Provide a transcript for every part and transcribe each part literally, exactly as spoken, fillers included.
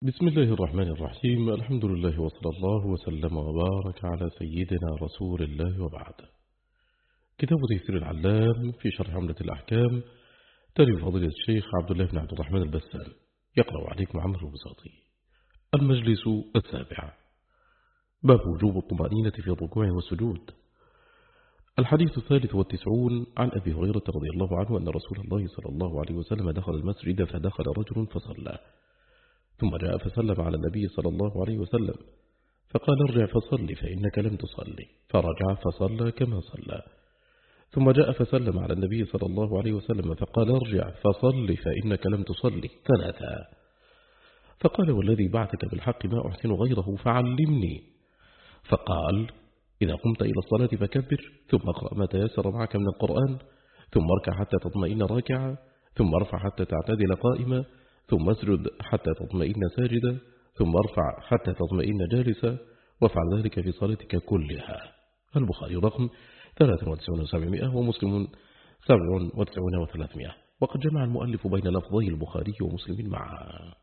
بسم الله الرحمن الرحيم. الحمد لله وصلى الله وسلم وبارك على سيدنا رسول الله وبعد. كتاب تيسير العلام في شرح عمدة الأحكام، تالي فضيلة الشيخ عبد الله بن عبد الرحمن البسام، يقرأ عليكم عمرو البساطي. المجلس السابع، باب وجوب الطمأنينة في الركوع والسجود. الحديث الثالث والتسعون عن أبي هريرة رضي الله عنه أن رسول الله صلى الله عليه وسلم دخل المسجد فدخل رجل فصلى، ثم جاء فسلم على النبي صلى الله عليه وسلم فقال ارجع فصل فإنك لم تصلي، فرجع فصلى كما صلى. ثم جاء فسلم على النبي صلى الله عليه وسلم فقال ارجع فصل فإنك لم تصلي ثلاثا. فقال والذي بعثك بالحق ما أحسن غيره فعلمني. فقال إذا قمت إلى الصلاة فكبر، ثم اقرأ ما تيسر معك من القرآن، ثم اركع حتى تطمئن راكعا، ثم ارفع حتى تعتدل قائما، ثم اسجد حتى تطمئن ساجدا، ثم ارفع حتى تطمئن جالسا، وافعل ذلك في صلاتك كلها. البخاري رقم ثلاثة وتسعين وسبعمائة ومسلم سبع وتسعين وثلاثمائة. وقد جمع المؤلف بين لفظي البخاري ومسلم معا.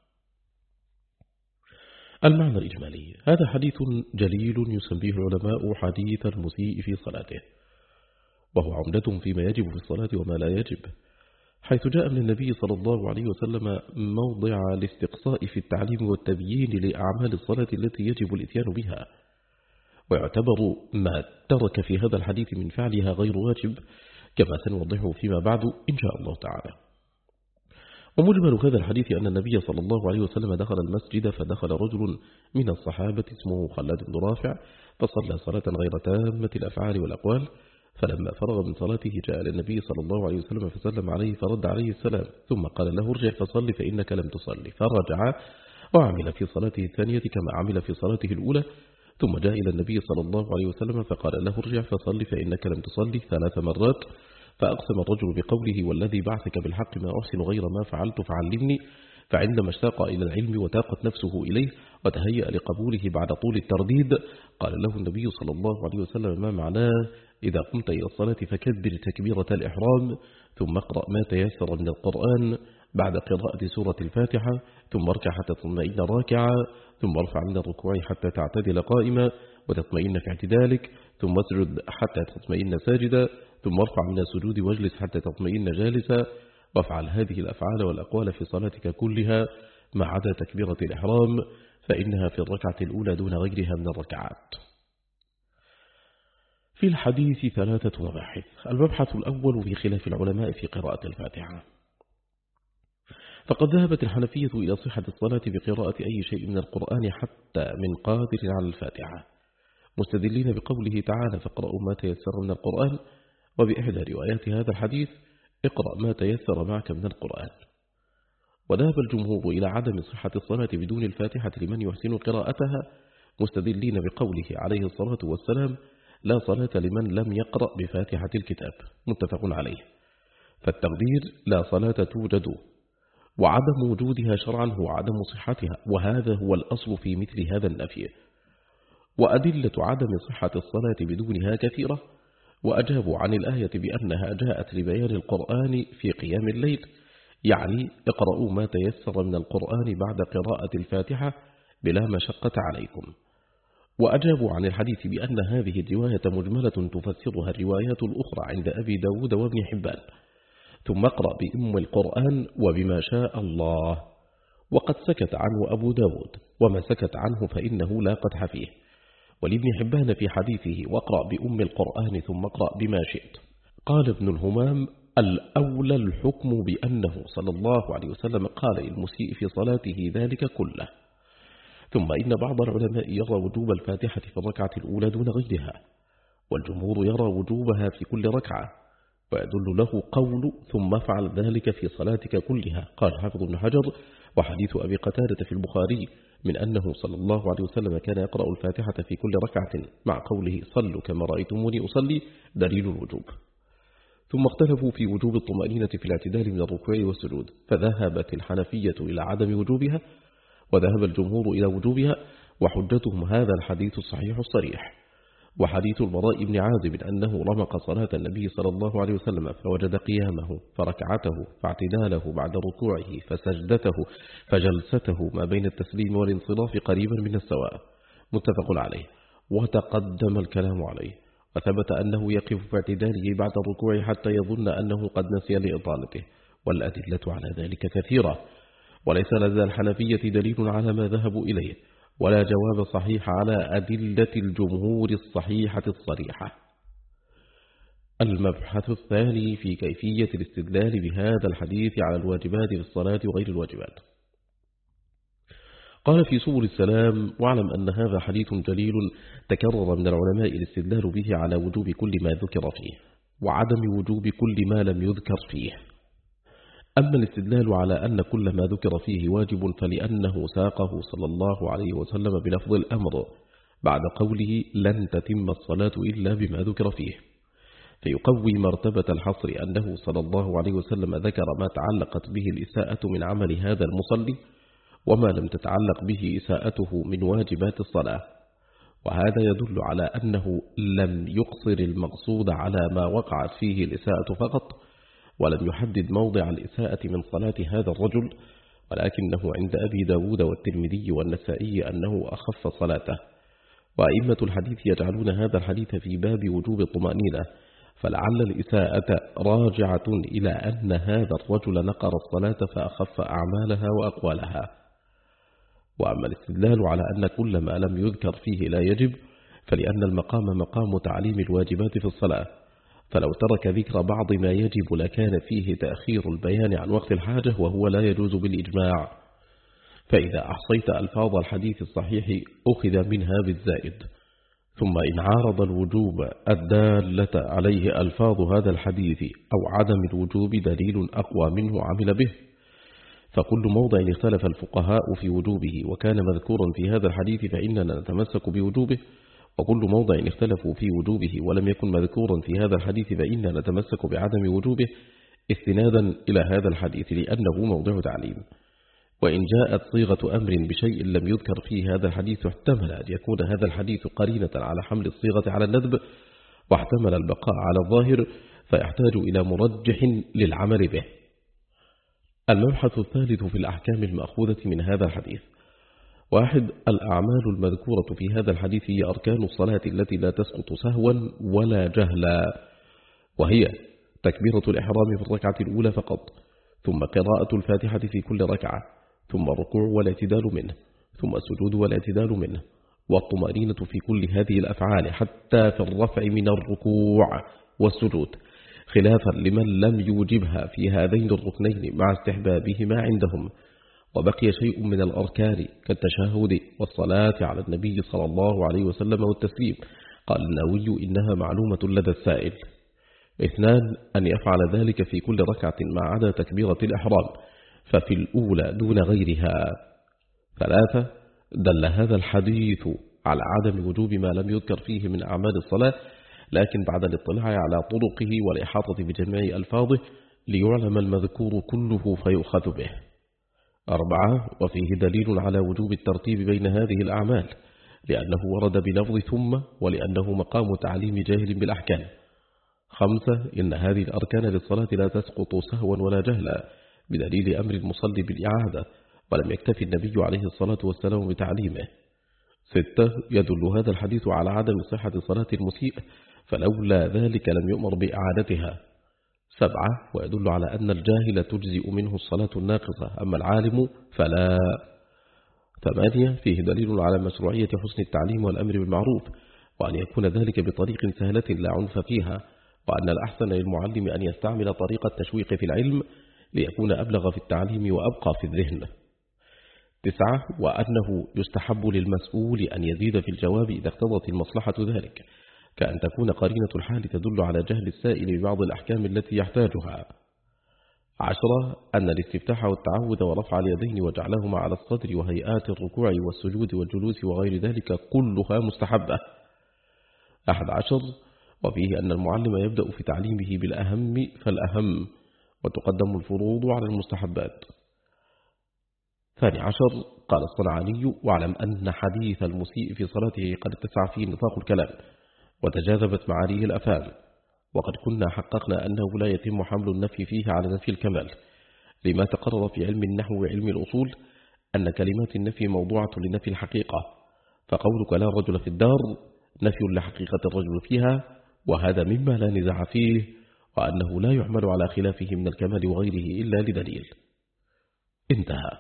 المعنى الإجمالي: هذا حديث جليل يسميه العلماء حديث المسيء في صلاته، وهو عمدة فيما يجب في الصلاة وما لا يجب، حيث جاء من النبي صلى الله عليه وسلم موضع الاستقصاء في التعليم والتبيين لأعمال الصلاة التي يجب الإتيان بها، ويعتبر ما ترك في هذا الحديث من فعلها غير واجب، كما سنوضحه فيما بعد إن شاء الله تعالى. ومجمل هذا الحديث أن النبي صلى الله عليه وسلم دخل المسجد فدخل رجل من الصحابة اسمه خلاد بن رافع فصلى صلاة غير تامة الأفعال والأقوال، فلما فرغ من صلاته جاء للنبي صلى الله عليه وسلم فسلم عليه فرد عليه السلام، ثم قال له ارجع فصل فإنك لم تصلي، فرجع وعمل في صلاته الثانية كما عمل في صلاته الأولى، ثم جاء إلى النبي صلى الله عليه وسلم فقال له ارجع فصل فإنك لم تصلي ثلاث مرات. فأقسم الرجل بقوله والذي بعثك بالحق ما أحسن غير ما فعلت فعلمني، فعندما اشتاق إلى العلم وتاقت نفسه إليه وتهيأ لقبوله بعد طول الترديد، قال له النبي صلى الله عليه وسلم ما معناه إذا قمت إلى الصلاة فكبر تكبيرة الإحرام، ثم اقرأ ما تيسر من القرآن بعد قراءة سورة الفاتحة، ثم اركع حتى تطمئن راكعا، ثم ارفع من الركوع حتى تعتدل قائما وتطمئن في اعتدالك، ثم اسجد حتى تطمئن ساجدا، ثم ارفع من السجود واجلس حتى تطمئن جالسا، وافعل هذه الأفعال والأقوال في صلاتك كلها ما عدا تكبيرة الإحرام، فإنها في الركعة الأولى دون غيرها من الركعات. في الحديث ثلاثة مباحث. المبحث الأول في خلاف العلماء في قراءة الفاتحة، فقد ذهبت الحنفية إلى صحة الصلاة بقراءة أي شيء من القرآن حتى من قادر على الفاتحة، مستدلين بقوله تعالى فاقرأوا ما تيسر من القرآن، وبإحدى روايات هذا الحديث اقرأ ما تيسر معك من القرآن. وذهب الجمهور إلى عدم صحة الصلاة بدون الفاتحة لمن يحسن قراءتها، مستدلين بقوله عليه الصلاة والسلام لا صلاة لمن لم يقرأ بفاتحة الكتاب، متفق عليه. فالتقدير لا صلاة توجد، وعدم وجودها شرعا هو عدم صحتها، وهذا هو الأصل في مثل هذا النفي. وأدلة عدم صحة الصلاة بدونها كثيرة، وأجابوا عن الآية بأنها جاءت لبيان القرآن في قيام الليل، يعني اقرأوا ما تيسر من القرآن بعد قراءة الفاتحة بلا مشقة عليكم. وأجابوا عن الحديث بأن هذه الرواية مجملة تفسرها الروايات الأخرى عند أبي داود وابن حبان، ثم اقرأ بأم القرآن وبما شاء الله. وقد سكت عنه أبو داود، وما سكت عنه فإنه لا قدح فيه. ولابن حبان في حديثه واقرأ بأم القرآن ثم اقرأ بما شئت. قال ابن الهمام الأولى الحكم بأنه صلى الله عليه وسلم قال للمسيء في صلاته ذلك كله. ثم إن بعض العلماء يرى وجوب الفاتحة في الركعة الأولى دون غيرها، والجمهور يرى وجوبها في كل ركعة، ويدل له قول ثم افعل ذلك في صلاتك كلها. قال حافظ ابن حجر وحديث أبي قتادة في البخاري من أنه صلى الله عليه وسلم كان يقرأ الفاتحة في كل ركعة مع قوله صلوا كما رأيتموني أصلي دليل الوجوب. ثم اختلفوا في وجوب الطمأنينة في الاعتدال من الركوع والسجود، فذهبت الحنفية إلى عدم وجوبها، وذهب الجمهور إلى وجوبها، وحجتهم هذا الحديث الصحيح الصريح. وحديث البراء بن عازب أنه رمق صلاة النبي صلى الله عليه وسلم فوجد قيامه فركعته فاعتداله بعد ركوعه فسجدته فجلسته ما بين التسليم والانصراف قريبا من السواء، متفق عليه. وتقدم الكلام عليه، وثبت أنه يقف في اعتداله بعد الركوع حتى يظن أنه قد نسي لإطالته، والأدلة على ذلك كثيرة، وليس لدى الحنفية دليل على ما ذهبوا إليه، ولا جواب صحيح على أدلة الجمهور الصحيحة الصريحة. المبحث الثاني في كيفية الاستدلال بهذا الحديث على الواجبات في الصلاة وغير الواجبات. قال في سبل السلام: واعلم أن هذا حديث جليل تكرر من العلماء الاستدلال به على وجوب كل ما ذكر فيه وعدم وجوب كل ما لم يذكر فيه. أما الاستدلال على أن كل ما ذكر فيه واجب فلأنه ساقه صلى الله عليه وسلم بلفظ الأمر بعد قوله: لن تتم الصلاة إلا بما ذكر فيه، فيقوي مرتبة الحصر أنه صلى الله عليه وسلم ذكر ما تعلقت به الإساءة من عمل هذا المصلي وما لم تتعلق به إساءته من واجبات الصلاة، وهذا يدل على أنه لم يقصر المقصود على ما وقعت فيه الإساءة فقط، ولم يحدد موضع الإساءة من صلاة هذا الرجل، ولكنه عند أبي داود والترمذي والنسائي أنه أخف صلاته. وأئمة الحديث يجعلون هذا الحديث في باب وجوب الطمأنينة، فلعل الإساءة راجعة إلى أن هذا الرجل نقر الصلاة فأخف أعمالها وأقوالها. وأما الاستدلال على أن كل ما لم يذكر فيه لا يجب، فلأن المقام مقام تعليم الواجبات في الصلاة، فلو ترك ذكر بعض ما يجب لكان فيه تأخير البيان عن وقت الحاجة، وهو لا يجوز بالإجماع. فإذا أحصيت ألفاظ الحديث الصحيح أخذ منها بالزائد، ثم إن عارض الوجوب الدالة عليه ألفاظ هذا الحديث أو عدم الوجوب دليل أقوى منه عمل به. فكل موضع اختلف الفقهاء في وجوبه وكان مذكورا في هذا الحديث فإننا نتمسك بوجوبه، وكل موضع اختلفوا في وجوبه ولم يكن مذكورا في هذا الحديث فإننا نتمسك بعدم وجوبه استنادا إلى هذا الحديث لأنه موضع تعليم. وإن جاءت صيغة أمر بشيء لم يذكر فيه هذا الحديث احتمل أن يكون هذا الحديث قرينة على حمل الصيغة على الندب، واحتمل البقاء على الظاهر فيحتاج إلى مرجح للعمل به. المبحث الثالث في الأحكام المأخوذة من هذا الحديث. واحد: الأعمال المذكورة في هذا الحديث هي أركان الصلاة التي لا تسقط سهوا ولا جهلا، وهي تكبيرة الإحرام في الركعة الأولى فقط، ثم قراءة الفاتحة في كل ركعة، ثم الركوع والاعتدال منه، ثم السجود والاعتدال منه، والطمأنينة في كل هذه الأفعال حتى في الرفع من الركوع والسجود، خلافا لمن لم يوجبها في هذين الركنين مع استحبابهما عندهم. وبقي شيء من الأركان كالتشهد والصلاة على النبي صلى الله عليه وسلم والتسليم. قال النووي: إنها معلومة لدى السائل. اثنان: أن يفعل ذلك في كل ركعة ما عدا تكبيرة الإحرام، ففي الأولى دون غيرها. ثلاثة: دل هذا الحديث على عدم وجوب ما لم يذكر فيه من أعمال الصلاة، لكن بعد الاطلاع على طرقه والإحاطة بجميع ألفاظه ليعلم المذكور كله فيؤخذ به. أربعة: وفيه دليل على وجوب الترتيب بين هذه الأعمال، لأنه ورد بلفظ ثم، ولأنه مقام تعليم جاهل بالأحكام. خمسة: إن هذه الأركان للصلاة لا تسقط سهوا ولا جهلا، بدليل أمر المصلي بالإعادة، ولم يكتفي النبي عليه الصلاة والسلام بتعليمه. ستة: يدل هذا الحديث على عدم صحة صلاة المسيء، فلولا ذلك لم يؤمر بإعادتها. سبعة: ويدل على أن الجاهل تجزئ منه الصلاة الناقصة، أما العالم فلا. ثمانية: فيه دليل على مشروعية حسن التعليم والأمر بالمعروف، وأن يكون ذلك بطريق سهلة لا عنف فيها، وأن الأحسن للمعلم أن يستعمل طريق التشويق في العلم ليكون أبلغ في التعليم وأبقى في الذهن. تسعة: وأنه يستحب للمسؤول أن يزيد في الجواب إذا اقتضت المصلحة ذلك، كأن تكون قرينة الحال تدل على جهل السائل ببعض الأحكام التي يحتاجها. عشرة: أن الاستفتاح والتعوذ ورفع اليدين وجعلهما على الصدر وهيئات الركوع والسجود والجلوس وغير ذلك كلها مستحبة. أحد عشر: وفيه أن المعلم يبدأ في تعليمه بالأهم فالأهم، وتقدم الفروض على المستحبات. ثاني عشر: قال الصنعاني: واعلم أن حديث المسيء في صلاته قد اتسع فيه نطاق الكلام، وتجاذبت معانيه الأفهام، وقد كنا حققنا أنه لا يتم حمل النفي فيه على نفي الكمال، لما تقرر في علم النحو وعلم الأصول أن كلمات النفي موضوعة لنفي الحقيقة، فقولك لا رجل في الدار نفي لحقيقة الرجل فيها، وهذا مما لا نزاع فيه، وأنه لا يحمل على خلافه من الكمال وغيره إلا لدليل. انتهى.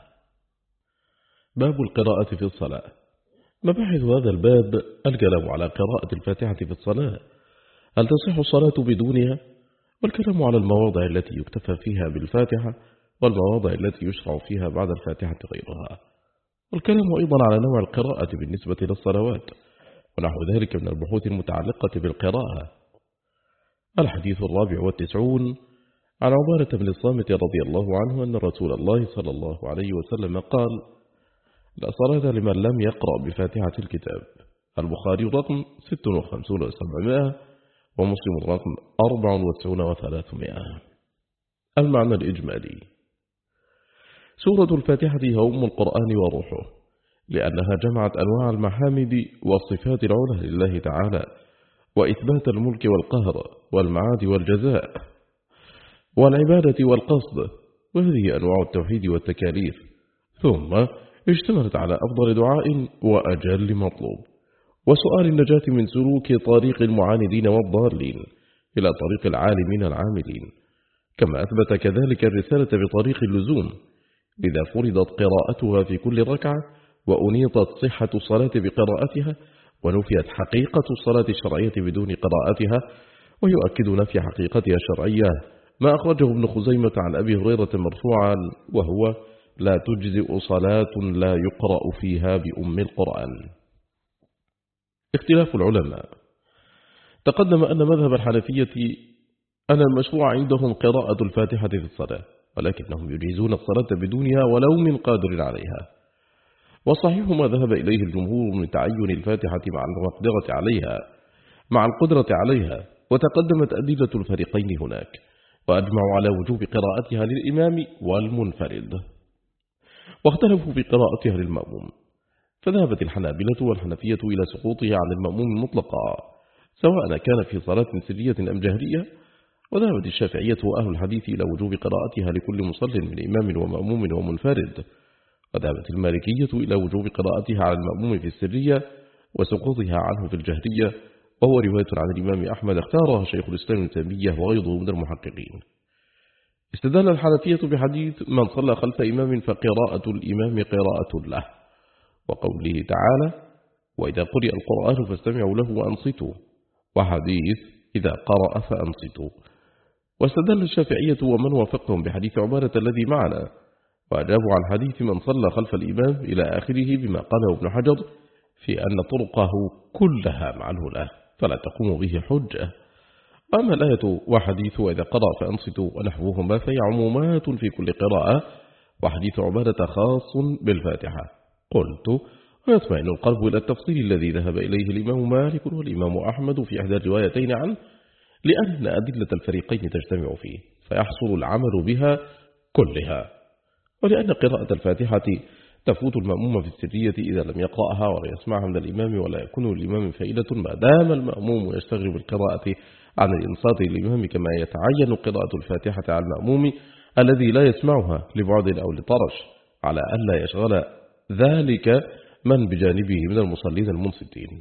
باب القراءة في الصلاة. مباحث هذا الباب الكلام على قراءة الفاتحة في الصلاة، هل تصح الصلاة بدونها؟ والكلام على المواضع التي يكتفى فيها بالفاتحة، والمواضع التي يشرع فيها بعد الفاتحة غيرها، والكلام أيضا على نوع القراءة بالنسبة للصلوات، ونحو ذلك من البحوث المتعلقة بالقراءة. الحديث الرابع والتسعون عن عبارة بن الصامت رضي الله عنه أن رسول الله صلى الله عليه وسلم قال: لا صلاة لمن لم يقرأ بفاتحة الكتاب. البخاري رقم ست وخمسون وسبعمائة، ومسلم رقم أربع وتسعون وثلاثمائة. المعنى الإجمالي: سورة الفاتحة هي أم القرآن وروحه، لأنها جمعت أنواع المحامد والصفات العلى لله تعالى، وإثبات الملك والقهر والمعاد والجزاء والعبادة والقصد، وهذه أنواع التوحيد والتكاليف. ثم اشتملت على أفضل دعاء وأجل مطلوب، وسؤال النجاة من سلوك طريق المعاندين والضالين إلى طريق العالمين العاملين، كما أثبت كذلك الرسالة بطريق اللزوم إذا فرضت قراءتها في كل ركعة، وأنيطت صحة الصلاة بقراءتها، ونفيت حقيقة الصلاة الشرعية بدون قراءتها. ويؤكد نفي حقيقتها الشرعية ما أخرجه ابن خزيمة عن أبي هريرة مرفوعا، وهو: لا تجزئ صلاة لا يقرأ فيها بأم القرآن. اختلاف العلماء. تقدم أن مذهب الحنفية أن المشروع عندهم قراءة الفاتحة في الصلاة، ولكنهم يجيزون الصلاة بدونها ولو من قادر عليها. وصحيح ما ذهب إليه الجمهور من تعين الفاتحة مع المقدرة عليها مع القدرة عليها، وتقدمت أدلة الفريقين هناك، وأجمعوا على وجوب قراءتها للإمام والمنفرد، واختلفوا في قراءتها للمأموم، فذهبت الحنابلة والحنفية إلى سقوطها عن المأموم مطلقا، سواء كان في صلاة سرية أم جهرية، وذهبت الشافعية وأهل الحديث إلى وجوب قراءتها لكل مصل من إمام ومأموم ومنفرد، وذهبت المالكية إلى وجوب قراءتها على المأموم في السرية وسقوطها عنه في الجهرية، وهو رواية عن الإمام أحمد اختارها شيخ الإسلام ابن تيمية وغيره من المحققين. استدل الحنفية بحديث من صلى خلف إمام فقراءة الإمام قراءة له، وقوله تعالى: وإذا قرئ القرآن فاستمعوا له وأنصتوا، وحديث إذا قرأ فأنصتوا. واستدل الشافعية ومن وافقهم بحديث عبارة الذي معنا، وأجابوا عن حديث من صلى خلف الإمام إلى آخره بما قاله ابن حجر في أن طرقه كلها معنه له، فلا تقوم به حجة. أما الآية وحديث وإذا قرأ فأنصتوا ونحوهما فهي عمومات في كل قراءة، وحديث عبادة خاص بالفاتحة. قلت: ويطمئن القلب إلى التفصيل الذي ذهب إليه الإمام مالك والإمام أحمد في إحدى الروايتين عنه، لأن أدلة الفريقين تجتمع فيه فيحصل العمل بها كلها، ولأن قراءة الفاتحة تفوت المأموم في السرية إذا لم يقرأها ولا يسمعها من الإمام، ولا يكون الإمام فائدة ما دام المأموم يشتغل بالقراءة عن الإنصات للإمام، كما يتعين قراءة الفاتحة على المأموم الذي لا يسمعها لبعد أو لطرش، على أن لا يشغل ذلك من بجانبه من المصلين المنصتين.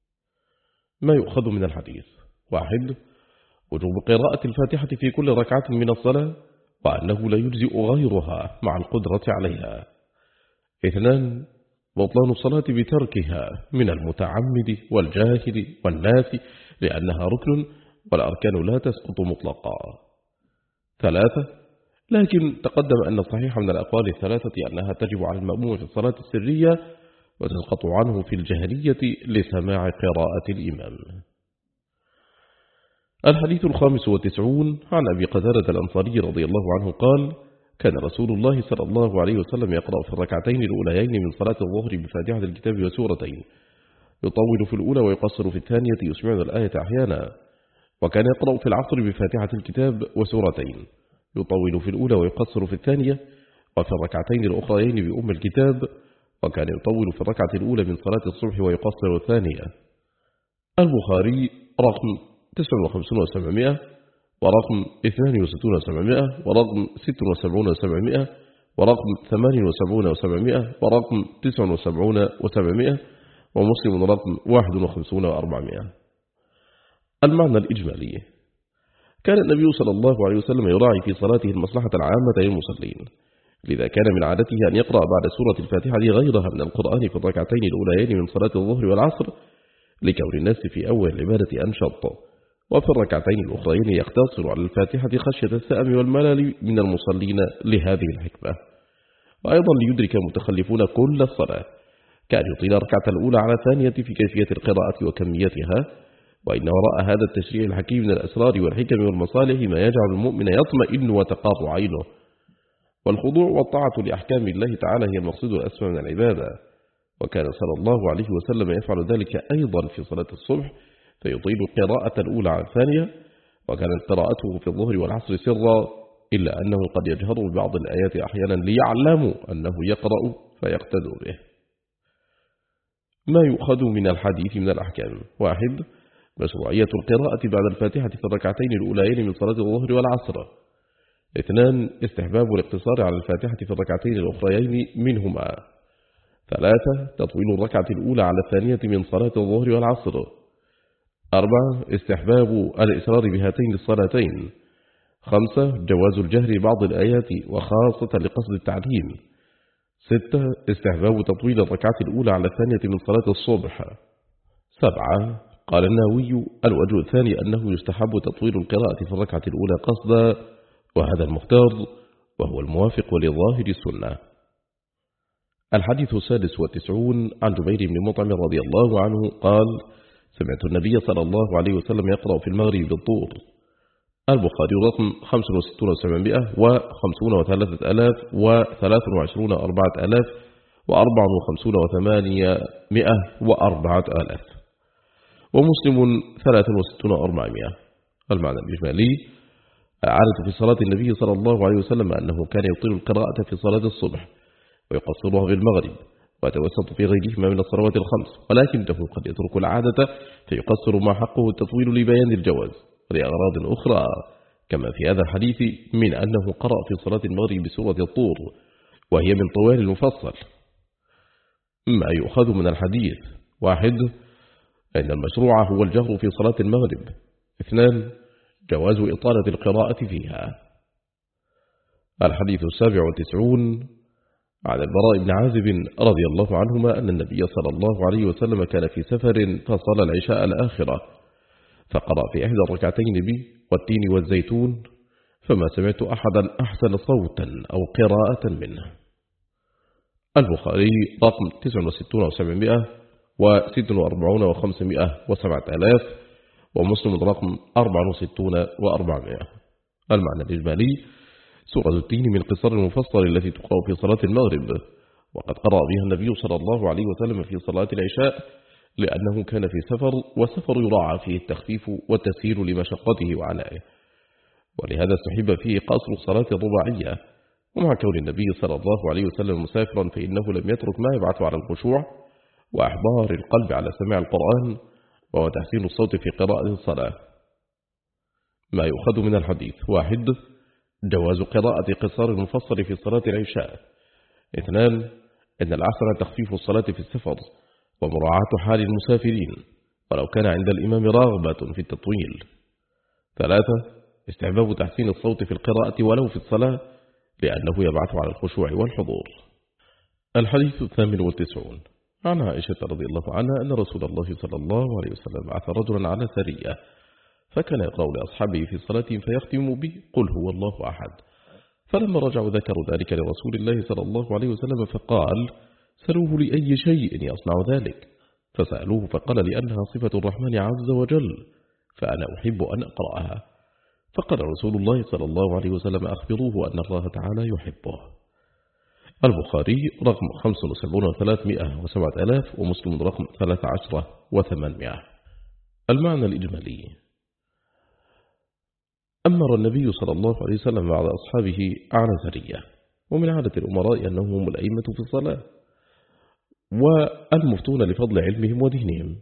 ما يؤخذ من الحديث: واحد، وجوب قراءة الفاتحة في كل ركعة من الصلاة، وأنه لا يجزئ غيرها مع القدرة عليها. اثنان، بطلان الصلاة بتركها من المتعمد والجاهل والناس، لأنها ركن والأركان لا تسقط مطلقا. ثلاثة، لكن تقدم أن الصحيح من الأقوال الثلاثة أنها تجب على المأموم في الصلاة السرية وتسقط عنه في الجهرية لسماع قراءة الإمام. الحديث الخامس والتسعون عن أبي قتادة الأنصاري رضي الله عنه قال: كان رسول الله صلى الله عليه وسلم يقرأ في الركعتين الأوليين من صلاة الظهر بفاتحة الكتاب وسورتين، يطول في الأولى ويقصر في الثانية، يسمعنا الآية أحيانا. وكان يقرأ في العصر بفاتحة الكتاب وسورتين، يطول في الأولى ويقصر في الثانية، وفي الركعتين الأخريين بأم الكتاب، وكان يطول في الركعة الأولى من صلاة الصبح ويقصر الثانية. البخاري رقم تسعة وخمسين وسبعمائة، ورقم اثنان وستون وسبعمائة، ورقم ست وسبعين وسبعمائة، ورقم ثمان وسبعين وسبعمائة، ورقم تسع وسبعين وسبعمائة، ومسلم رقم واحد وخمسين وأربعمائة. المعنى الإجمالي: كان النبي صلى الله عليه وسلم يراعي في صلاته المصلحة العامة للمصلين، لذا كان من عادته أن يقرأ بعد سورة الفاتحة غيرها من القرآن في الركعتين الأوليين من صلاة الظهر والعصر، لكون الناس في أول العبادة أنشط، وفي الركعتين الأخرين يقتصر على الفاتحة خشية السأم والملل من المصلين لهذه الحكمة. وأيضا ليدرك المتخلفون كل الصلاة، كان يطيل الركعة الأولى على الثانية في كيفية القراءة وكميتها، وإن وراء هذا التشريع الحكيم من الأسرار والحكم والمصالح ما يجعل المؤمن يطمئن وتقر عينه. والخضوع والطاعة لأحكام الله تعالى هي المقصود الأسمى من العبادة، وكان صلى الله عليه وسلم يفعل ذلك أيضا في صلاة الصبح، فيطيل القراءة الأولى على الثانية، وكانت قراءته في الظهر والعصر سرا، إلا أنه قد يجهر ببعض الآيات أحيانا ليعلموا أنه يقرأ فيقتدوا به. ما يؤخذ من الحديث من الأحكام: واحد، مشروعية القراءة بعد الفاتحة في الركعتين الأوليين من صلاة الظهر والعصر. اثنان، استحباب الاقتصار على الفاتحة في الركعتين الأخريين منهما. ثلاثة، تطويل الركعة الأولى على الثانية من صلاة الظهر والعصر. أربعة، استحباب الإسرار بهاتين الصلاتين. خمسة، جواز الجهر بعض الآيات وخاصة لقصد التعليم. ستة، استحباب تطويل الركعة الأولى على الثانية من صلاة الصبح. سبعة، قال النووي: الوجه الثاني أنه يستحب تطويل القراءة في الركعة الأولى قصدا، وهذا المختار وهو الموافق لظاهر السنة. الحديث السادس والتسعون عن جبير بن مطعم رضي الله عنه قال: سمعت النبي صلى الله عليه وسلم يقرأ في المغرب بالطور. البخاري رقم خمسة وستين وسبعمائة وخمسون وثلاثة آلاف وثلاث وعشرون أربعة آلاف وأربع وخمسون وثمانمائة وأربعة آلاف، ومسلم ثلاث وستون وأربعمائة. المعنى الإجمالي: عادة في صلاة النبي صلى الله عليه وسلم أنه كان يطيل القراءة في صلاة الصبح ويقصرها في المغرب، ويتوسط في غيرهما من الصلوات الخمس، ولكنه قد يترك العادة فيقصر ما حقه التطويل لبيان الجواز ولأغراض أخرى، كما في هذا الحديث من أنه قرأ في صلاة المغرب بسورة الطور، وهي من طوال المفصل. ما يؤخذ من الحديث: واحد، أن المشروع هو الجهر في صلاة المغرب. اثنان، جواز إطالة القراءة فيها. الحديث السابع والتسعون عن البراء بن عازب رضي الله عنهما أن النبي صلى الله عليه وسلم كان في سفر فصلى العشاء الآخرة، فقرأ في إحدى الركعتين بي والتين والزيتون، فما سمعت أحدا أحسن صوتا أو قراءة منه. البخاري رقم تسع وستون وسبعمائة وست وأربعون وخمسمائة وسبعة آلاف، ومسلم رقم أربع وستون وأربعمائة. المعنى الإجمالي: سورة التين من قصر المفصل التي تقرأ في صلاة المغرب، وقد قرأ بها النبي صلى الله عليه وسلم في صلاة العشاء، لأنه كان في سفر، والسفر يراعى فيه التخفيف والتسهيل لمشقته وعنائه، ولهذا استحب فيه قصر الصلاة الرباعية. ومع كون النبي صلى الله عليه وسلم مسافرا فإنه لم يترك ما يبعث على الخشوع وأحضار القلب على سماع القرآن، وهو تحسين الصوت في قراءة الصلاة. ما يؤخذ من الحديث: واحد، جواز قراءة قصار المفصل في صلاة العشاء. اثنان، إن الأحسن تخفيف الصلاة في السفر ومراعاة حال المسافرين، ولو كان عند الإمام رغبة في التطويل. ثلاثة، استحباب تحسين الصوت في القراءة ولو في الصلاة، لأنه يبعث على الخشوع والحضور. الحديث الثامن والتسعون عن عائشة رضي الله عنها أن رسول الله صلى الله عليه وسلم بعث رجلا على سرية، فكان يقرأ لأصحابه في صلاة فيختم به قل هو الله أحد، فلما رجعوا ذكروا ذلك لرسول الله صلى الله عليه وسلم فقال: سألوه لأي شيء يصنع ذلك؟ فسألوه فقال: لأنها صفة الرحمن عز وجل، فأنا أحب أن أقرأها. فقال رسول الله صلى الله عليه وسلم: أخبروه أن الله تعالى يحبه. البخاري رقم خمسة وسبعون وثلاثمائة وسبعة آلاف، ومسلم رقم ثلاث عشرة وثمانمائة. المعنى الإجمالي: أمر النبي صلى الله عليه وسلم بعد أصحابه على سرية، ومن عادة الأمراء أنهم هم الأئمة في الصلاة والمفتون لفضل علمهم ودينهم،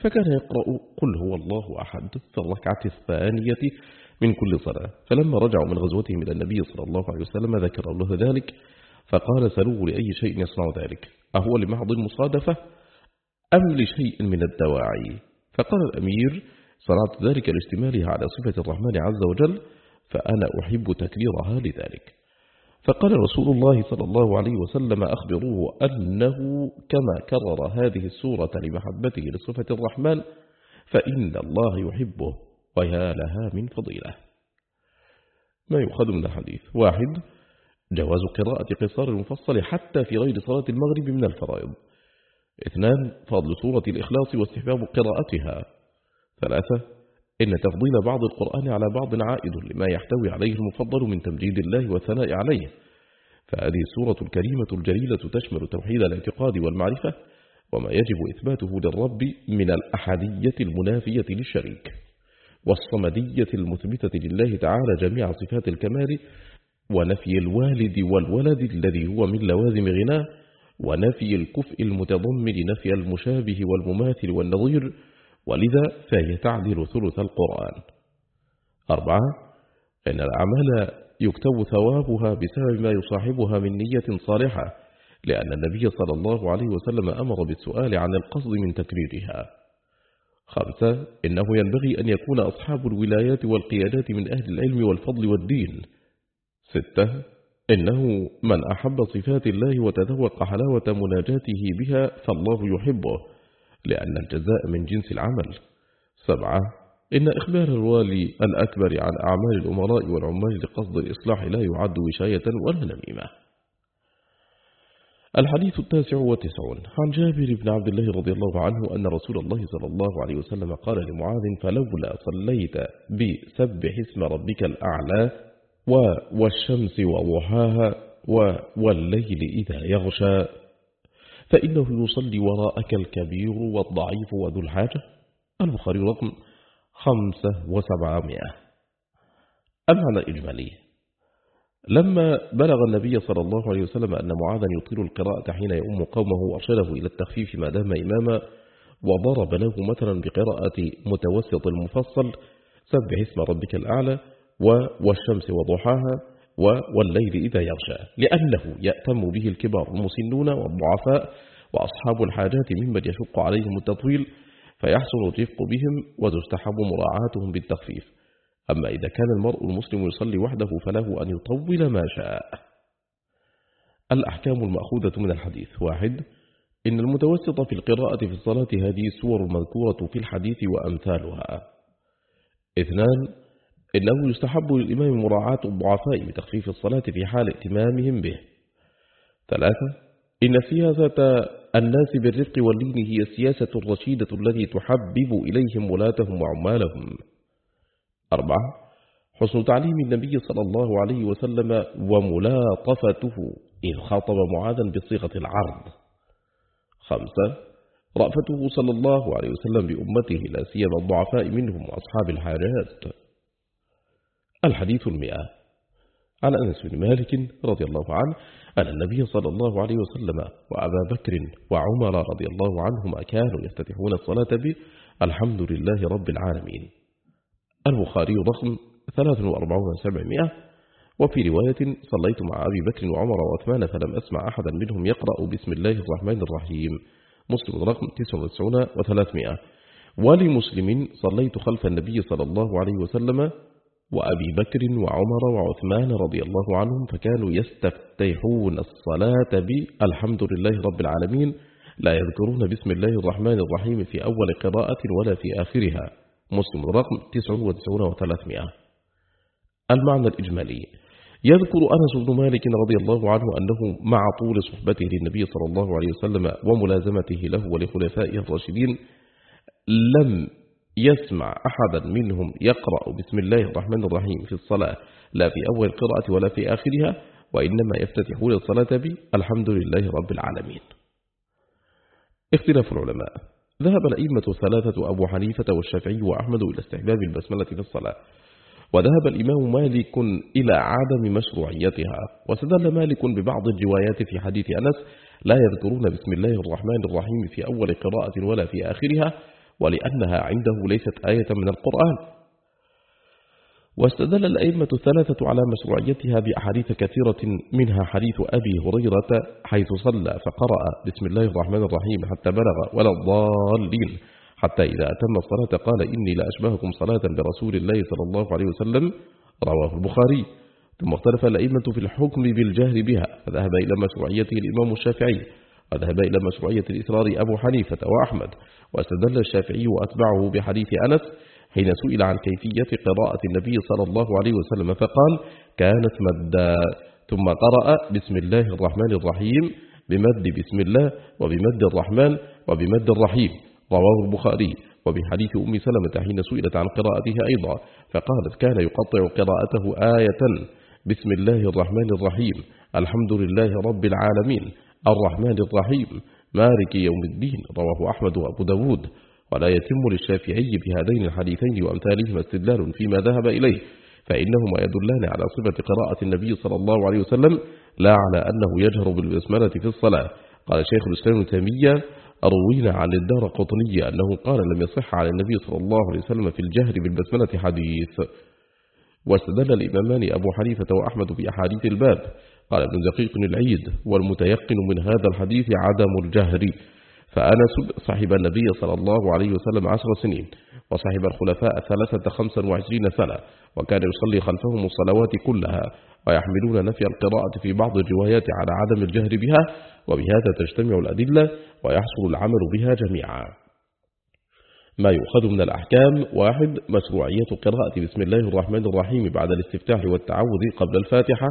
فكان يقرأ قل هو الله أحد في الركعة الثانية من كل صلاة. فلما رجعوا من غزوتهم إلى النبي صلى الله عليه وسلم ذكر له ذلك، فقال سألوه لأي شيء يصنع ذلك، أهو لمحض المصادفة أم لشيء من الدواعي؟ فقال الأمير صنعت ذلك لاشتمالها على صفة الرحمن عز وجل، فأنا أحب تكريرها لذلك. فقال رسول الله صلى الله عليه وسلم أخبروه أنه كما كرر هذه السورة لمحبته لصفة الرحمن فإن الله يحبه، ويا لها من فضيلة. ما يؤخذ من الحديث: واحد، جواز قراءة قصار المفصل حتى في غير صلاة المغرب من الفرائض. اثنان، فضل سورة الإخلاص واستحباب قراءتها. ثلاثة، إن تفضيل بعض القرآن على بعض عائد لما يحتوي عليه المفضل من تمجيد الله والثناء عليه، فهذه السورة الكريمة الجليلة تشمل توحيد الاعتقاد والمعرفة وما يجب إثباته للرب من الأحدية المنافية للشريك، والصمدية المثبتة لله تعالى جميع صفات الكمال، ونفي الوالد والولد الذي هو من لوازم غناه، ونفي الكفء المتضمن نفي المشابه والمماثل والنظير، ولذا فهي تعدل ثلث القرآن. أربعة، إن الأعمال يكتب ثوابها بسبب ما يصاحبها من نية صالحة، لأن النبي صلى الله عليه وسلم أمر بالسؤال عن القصد من تكريرها. خمسة، إنه ينبغي أن يكون أصحاب الولايات والقيادات من أهل العلم والفضل والدين. ستة، إنه من أحب صفات الله وتذوق حلاوة مناجاته بها فالله يحبه، لأن الجزاء من جنس العمل. سبعة، إن إخبار الوالي الأكبر عن أعمال الأمراء والعمال لقصد الإصلاح لا يعد وشاية ولا نميمة. الحديث التاسع والتسعون عن جابر بن عبد الله رضي الله عنه أن رسول الله صلى الله عليه وسلم قال لمعاذ: فلولا صليت بسبح اسم ربك الأعلى والشمس وضحاها والليل إذا يغشى فإنه يصلي وراءك الكبير والضعيف وذو الحاجة. البخاري رقم خمسة وسبعمائة. المعنى الإجمالي: لما بلغ النبي صلى الله عليه وسلم أن معاذا يطيل القراءة حين يؤم قومه وأرشده إلى التخفيف ما دام إماما، وضرب له مثلا بقراءة متوسط المفصل سبح اسم ربك الأعلى والشمس وضحاها والليل إذا يغشى، لأنه يأتم به الكبار المسنون والضعفاء وأصحاب الحاجات ممن يشق عليهم التطويل، فيحصل الرفق بهم وتستحب مراعاتهم بالتخفيف. أما إذا كان المرء المسلم يصلي وحده فله أن يطول ما شاء. الأحكام المأخوذة من الحديث: واحد، إن المتوسط في القراءة في الصلاة هذه السور المذكورة في الحديث وأمثالها. اثنان، إنه يستحب للإمام مراعاة الضعفاء بتخفيف الصلاة في حال ائتمامهم به. ثلاثة، إن سياسة الناس بالرفق واللين هي السياسة الرشيدة التي تحبب إليهم ولاتهم وعمالهم. أربعة، حسن تعليم النبي صلى الله عليه وسلم وملاطفته إذ خاطب معاذا بصيغة العرض. خمسة، رأفته صلى الله عليه وسلم بأمته لا سيما الضعفاء منهم وأصحاب الحاجات. الحديث المئة عن أنس بن مالك رضي الله عنه أن النبي صلى الله عليه وسلم وأبا بكر وعمر رضي الله عنهما كانوا يفتتحون الصلاة بالحمد لله رب العالمين. البخاري رقم ثلاثة وأربعين وسبعمائة. وفي رواية: صليت مع أبي بكر وعمر وعثمان فلم أسمع أحدا منهم يقرأ بسم الله الرحمن الرحيم. مسلم رقم تسعة وتسعين وثلاثمائة. ولمسلم: صليت خلف النبي صلى الله عليه وسلم وأبي بكر وعمر وعثمان رضي الله عنهم فكانوا يستفتحون الصلاة بالحمد لله رب العالمين لا يذكرون بسم الله الرحمن الرحيم في أول قراءة ولا في آخرها. مسلم رقم تسعة وتسعين وثلاثمائة. المعنى الإجمالي: يذكر أنس بن مالك رضي الله عنه أنه مع طول صحبته للنبي صلى الله عليه وسلم وملازمته له ولخلفائه الراشدين لم يسمع أحدا منهم يقرأ بسم الله الرحمن الرحيم في الصلاة لا في أول قراءة ولا في آخرها، وإنما يفتتحون الصلاة بالحمد لله رب العالمين. اختلاف العلماء: ذهب الأئمة الثلاثة أبو حنيفة والشافعي وأحمد إلى استحباب البسملة في الصلاة، وذهب الإمام مالك إلى عدم مشروعيتها، واستدل مالك ببعض الروايات في حديث أنس لا يذكرون بسم الله الرحمن الرحيم في أول قراءة ولا في آخرها، ولأنها عنده ليست آية من القرآن. واستدل الأئمة الثلاثة على مشروعيتها بأحاديث كثيرة، منها حديث أبي هريرة حيث صلى فقرأ بسم الله الرحمن الرحيم حتى بلغ ولا الضالين، حتى إذا أتم الصلاة قال إني لأشبهكم صلاة برسول الله صلى الله عليه وسلم، رواه البخاري. ثم اختلف الأئمة في الحكم بالجهر بها، فذهب إلى مشروعيته الإمام الشافعي، وذهب إلى مشروعية الإسرار أبو حنيفة وأحمد. واستدل الشافعي وأتبعه بحديث أنس حين سئل عن كيفية قراءة النبي صلى الله عليه وسلم فقال كانت مدا، ثم قرأ بسم الله الرحمن الرحيم بمد بسم الله وبمد الرحمن وبمد الرحيم، رواه البخاري. وبحديث أم سلمة حين سئلت عن قراءته أيضا فقالت كان يقطع قراءته آية بسم الله الرحمن الرحيم الحمد لله رب العالمين الرحمن الرحيم مالك يوم الدين، رواه أحمد وأبو داود. ولا يتم للشافعي بهذين الحديثين وأمثالهما استدلال فيما ذهب إليه، فإنهما يدلان على صفة قراءة النبي صلى الله عليه وسلم لا على أنه يجهر بالبسملة في الصلاة. قال شيخ الإسلام ابن تيمية روينا عن الدارقطني أنه قال لم يصح على النبي صلى الله عليه وسلم في الجهر بالبسملة حديث. واستدل الإمامان أبو حنيفة وأحمد بأحاديث الباب. قال ابن دقيق العيد والمتيقن من هذا الحديث عدم الجهر، فأنس صاحب النبي صلى الله عليه وسلم عشر سنين، وصاحب الخلفاء ثلاثة خمسا وعشرين سنة، وكان يصلي خلفهم الصلوات كلها، ويحملون نفي القراءة في بعض الروايات على عدم الجهر بها، وبهذا تجتمع الأدلة ويحصل العمل بها جميعا. ما يؤخذ من الأحكام: واحد، مشروعية قراءة بسم الله الرحمن الرحيم بعد الاستفتاح والتعوذ قبل الفاتحة.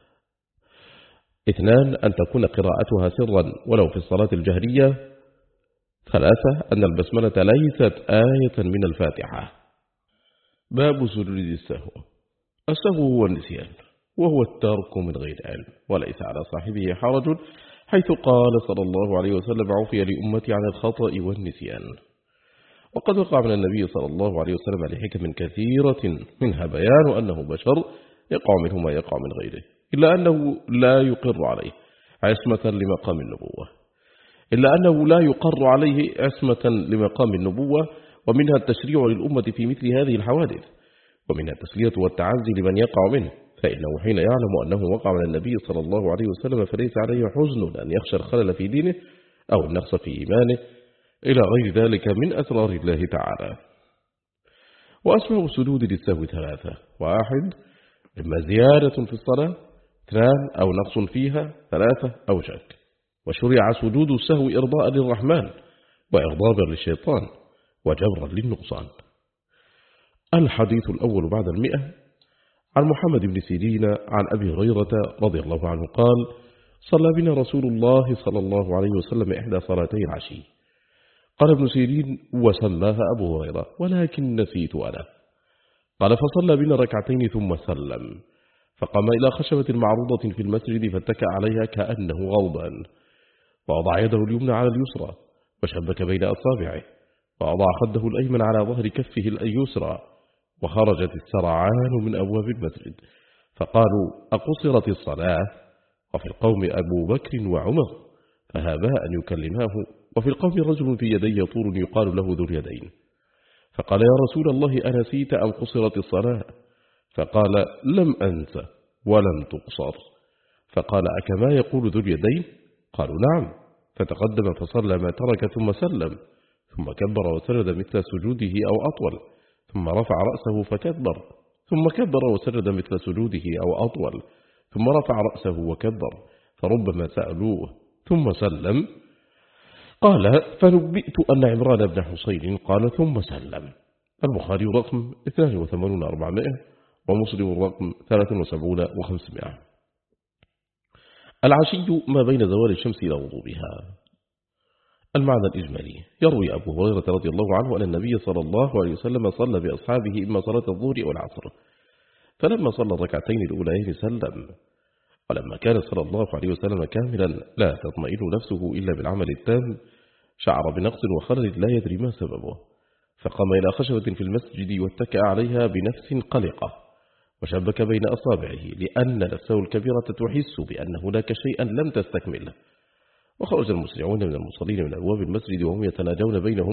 اثنان، أن تكون قراءتها سرا ولو في الصلاة الجهرية. ثلاثة، أن البسملة ليست آية من الفاتحة. باب سجود السهو. السهو هو النسيان، وهو الترك من غير علم، وليس على صاحبه حرج، حيث قال صلى الله عليه وسلم عفي لأمتي عن الخطأ والنسيان. وقد وقع من النبي صلى الله عليه وسلم لحكم كثيرة، منها بيان أنه بشر يقع منه ما يقع من غيره، إلا أنه لا يقر عليه عصمة لمقام النبوة إلا أنه لا يقر عليه عصمة لمقام النبوة ومنها التشريع للأمة في مثل هذه الحوادث، ومنها التسلية والتعزي لمن يقع منه، فإنه حين يعلم أنه وقع من النبي صلى الله عليه وسلم فليس عليه حزن أن يخشى الخلل في دينه أو النقص في إيمانه إلى غير ذلك من أسرار الله تعالى. وأسباب السجود للسهو ثلاثة: واحد، إما زيادة في الصلاة، اثنان، أو نقص فيها، ثلاثة، أو شك. وشرع سجود السهو إرضاء للرحمن وإغضابا للشيطان وجبرا للنقصان. الحديث الأول بعد المئة عن محمد بن سيرين عن أبي هريرة رضي الله عنه قال: صلى بنا رسول الله صلى الله عليه وسلم إحدى صلاتي العشي. قال ابن سيرين: وصلاها أبو هريرة ولكن نسيت أنا. قال: فصلى بنا ركعتين ثم سلم، فقام إلى خشبة معروضة في المسجد فاتكأ عليها كأنه غضبان، ووضع يده اليمنى على اليسرى وشبك بين أصابعه، ووضع خده الأيمن على ظهر كفه الأيسرى، وخرجت السرعان من أبواب المسجد، فقالوا: أقصرت الصلاة؟ وفي القوم أبو بكر وعمر، فهابا أن يكلماه، وفي القوم رجل في يديه طول يقال له ذو اليدين، فقال: يا رسول الله أنسيت أم قصرت الصلاة؟ فقال: لم أنس ولم تقصر. فقال: أكما يقول ذو اليدين؟ قالوا: نعم. فتقدم فصلى ما ترك ثم سلم، ثم كبر وسجد مثل سجوده أو أطول، ثم رفع رأسه فكبر، ثم كبر وسجد مثل سجوده أو أطول، ثم رفع رأسه وكبر، فربما سألوه ثم سلم. قال: فنبئت أن عمران بن حسين قال ثم سلم. البخاري رقم اثنان وثمانين أربعمائة، ومسلم رقم ثلاثة وسبعين وخمسمائة. العشي ما بين زوال الشمس إلى غروبها. المعنى الإجمالي: يروي أبو هريرة رضي الله عنه أن النبي صلى الله عليه وسلم صلى بأصحابه إما صلاة الظهر أو العصر، فلما صلى الركعتين الأولين سلم، ولما كان صلى الله عليه وسلم كاملا لا تطمئن نفسه إلا بالعمل التام شعر بنقص وخلل لا يدري ما سببه، فقام إلى خشبة في المسجد واتكأ عليها بنفس قلقة، وشبك بين أصابعه لأن نفسه الكبيرة تحس بأن هناك شيئا لم تستكمله. وخرج المسرعون من المصلين من أبواب المسجد وهم يتناجون بينهم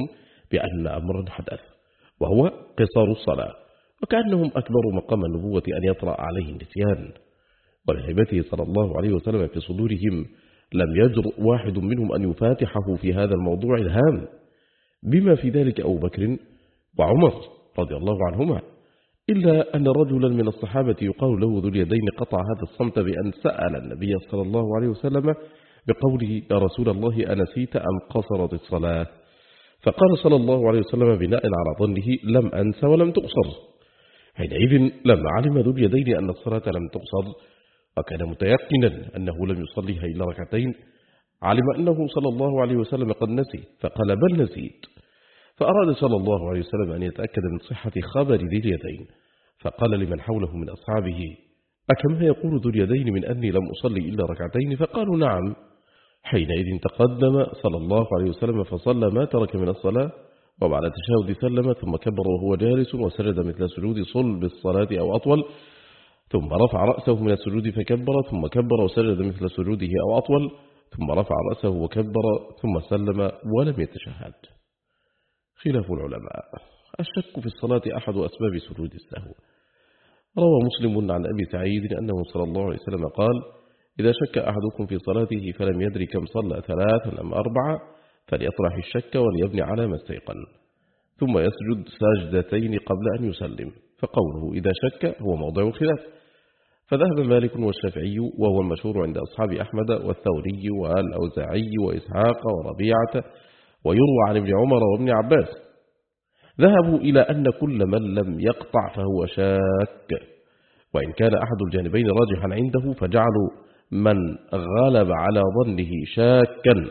بأن أمرا حدث، وهو قصار الصلاة، وكأنهم أكبر مقام النبوة أن يطرأ عليه النسيان. ولهيبته صلى الله عليه وسلم في صدورهم لم يجرؤ واحد منهم أن يفاتحه في هذا الموضوع الهام، بما في ذلك أبو بكر وعمر رضي الله عنهما، إلا أن رجلا من الصحابة يقال له ذو اليدين قطع هذا الصمت بأن سأل النبي صلى الله عليه وسلم بقوله: يا رسول الله أنسيت أم قصرت الصلاة؟ فقال صلى الله عليه وسلم بناء على ظنه: لم أنس ولم تقصر. حينئذ لما علم ذو اليدين أن الصلاة لم تقصر وكان متيقنا أنه لم يصليها إلا ركعتين، علم أنه صلى الله عليه وسلم قد نسي، فقال: بل نسيت. فأراد صلى الله عليه وسلم أن يتأكد من صحة خبر ذي اليدين، فقال لمن حوله من أصحابه: أكما يقول ذو اليدين من أني لم أصلي إلا ركعتين؟ فقالوا: نعم. حينئذ تقدم صلى الله عليه وسلم فصلى ما ترك من الصلاة، وبعد التشهد سلم، ثم كبر وهو جالس وسجد مثل سجود صلب الصلاة أو أطول، ثم رفع رأسه من السجود فكبر، ثم كبر وسجد مثل سجوده أو أطول، ثم رفع رأسه وكبر، ثم سلم ولم يتشهد. خلاف العلماء. الشك في الصلاة أحد أسباب سجود السهو. روى مسلم عن أبي سعيد أنه صلى الله عليه وسلم قال: إذا شك أحدكم في صلاته فلم يدري كم صلى ثلاثا أم أربعة فليطرح الشك وليبني على ما استيقن، ثم يسجد سجدتين قبل أن يسلم. فقوله إذا شك هو موضع الخلاف، فذهب مالك والشافعي وهو المشهور عند أصحاب أحمد والثوري والأوزاعي وإسحاق وربيعة، ويروى عن ابن عمر وابن عباس، ذهبوا إلى أن كل من لم يقطع فهو شاك، وإن كان أحد الجانبين راجحا عنده فجعلوا من غلب على ظنه شاكا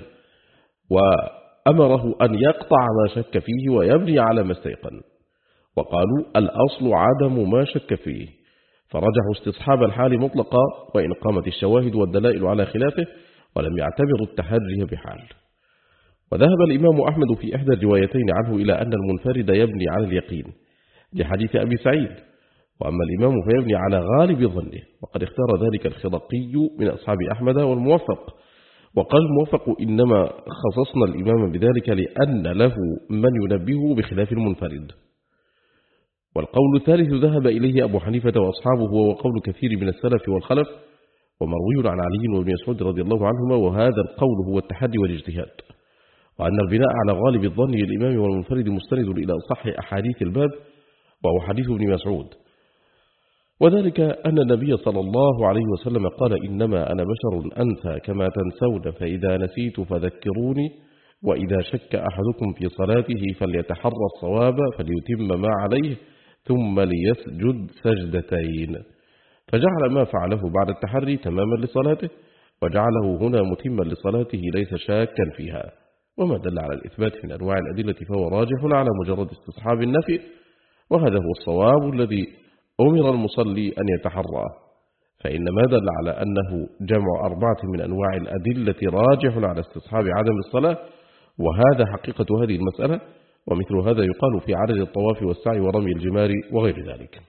وأمره أن يقطع ما شك فيه ويبني على ما استيقن، وقالوا الأصل عدم ما شك فيه، فرجحوا استصحاب الحال مطلقا وإن قامت الشواهد والدلائل على خلافه، ولم يعتبروا التحري بحال. وذهب الإمام أحمد في إحدى الروايتين عنه إلى أن المنفرد يبني على اليقين لحديث أبي سعيد، وأما الإمام فيبني على غالب ظنه، وقد اختار ذلك الخرقي من أصحاب أحمد والموفق. وقال الموفق: إنما خصصنا الإمام بذلك لأن له من ينبهه بخلاف المنفرد. والقول الثالث ذهب إليه أبو حنيفة وأصحابه، وهو قول كثير من السلف والخلف، ومروي عن علي وابن مسعود رضي الله عنهما، وهذا القول هو التحدي والاجتهاد، وأن البناء على غالب الظن للإمام والمنفرد مستند إلى أصح أحاديث الباب، وهو حديث ابن مسعود، وذلك أن النبي صلى الله عليه وسلم قال: إنما أنا بشر أنسى كما تنسون، فإذا نسيت فذكروني، وإذا شك أحدكم في صلاته فليتحرى الصواب فليتم ما عليه ثم ليسجد سجدتين، فجعل ما فعله بعد التحري تماما لصلاته، وجعله هنا متما لصلاته ليس شاكا فيها. وما دل على الإثبات من أنواع الأدلة فهو راجح على مجرد استصحاب النفي، وهذا هو الصواب الذي أمر المصلي أن يتحراه، فإن ما دل على أنه جمع أربعة من أنواع الأدلة راجح على استصحاب عدم الصلاة، وهذا حقيقة هذه المسألة، ومثل هذا يقال في عدد الطواف والسعي ورمي الجمار وغير ذلك.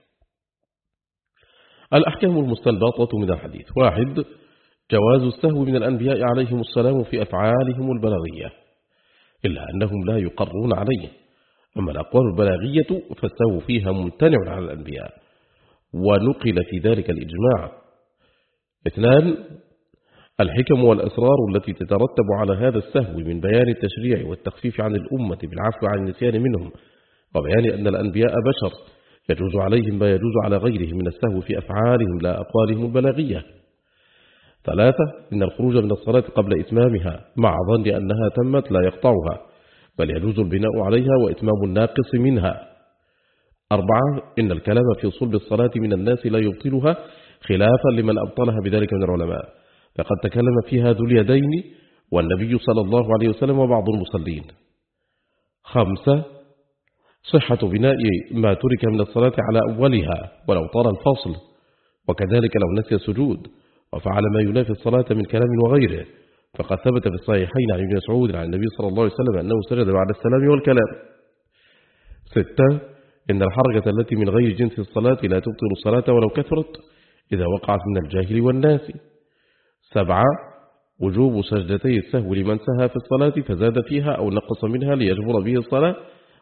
الأحكام المستنبطة من الحديث: واحد، جواز السهو من الأنبياء عليهم السلام في أفعالهم البلاغية، إلا أنهم لا يقرون عليه، أما الأقوال البلاغية فالسهو فيها ممتنع على الأنبياء، ونقل في ذلك الإجماع. اثنان، الحكم والأسرار التي تترتب على هذا السهو من بيان التشريع والتخفيف عن الأمة بالعفو عن النسيان منهم، وبيان أن الأنبياء بشر يجوز عليهم ما يجوز على غيرهم من السهو في أفعالهم لا أقوالهم البلاغية. ثلاثة، إن الخروج من الصلاة قبل إتمامها مع ظن أنها تمت لا يقطعها، بل يجوز البناء عليها وإتمام الناقص منها. أربعة، إن الكلام في صلب الصلاة من الناس لا يبطلها، خلافا لمن أبطلها بذلك من العلماء، فقد تكلم فيها ذو اليدين والنبي صلى الله عليه وسلم وبعض المصلين. خمسة، صحة بناء ما ترك من الصلاة على أولها ولو طال الفصل، وكذلك لو نسي سجود وفعل ما ينافي الصلاة من كلام وغيره، فقد ثبت في الصحيحين عن ابن مسعود عن النبي صلى الله عليه وسلم أنه سجد بعد السلام والكلام. ستة، إن الحركة التي من غير جنس الصلاة لا تبطل الصلاة ولو كثرت إذا وقعت من الجاهل والناس. سبعة، وجوب سجدتي السهو لمن سهى في الصلاة فزاد فيها أو نقص منها ليجبر به الصلاة،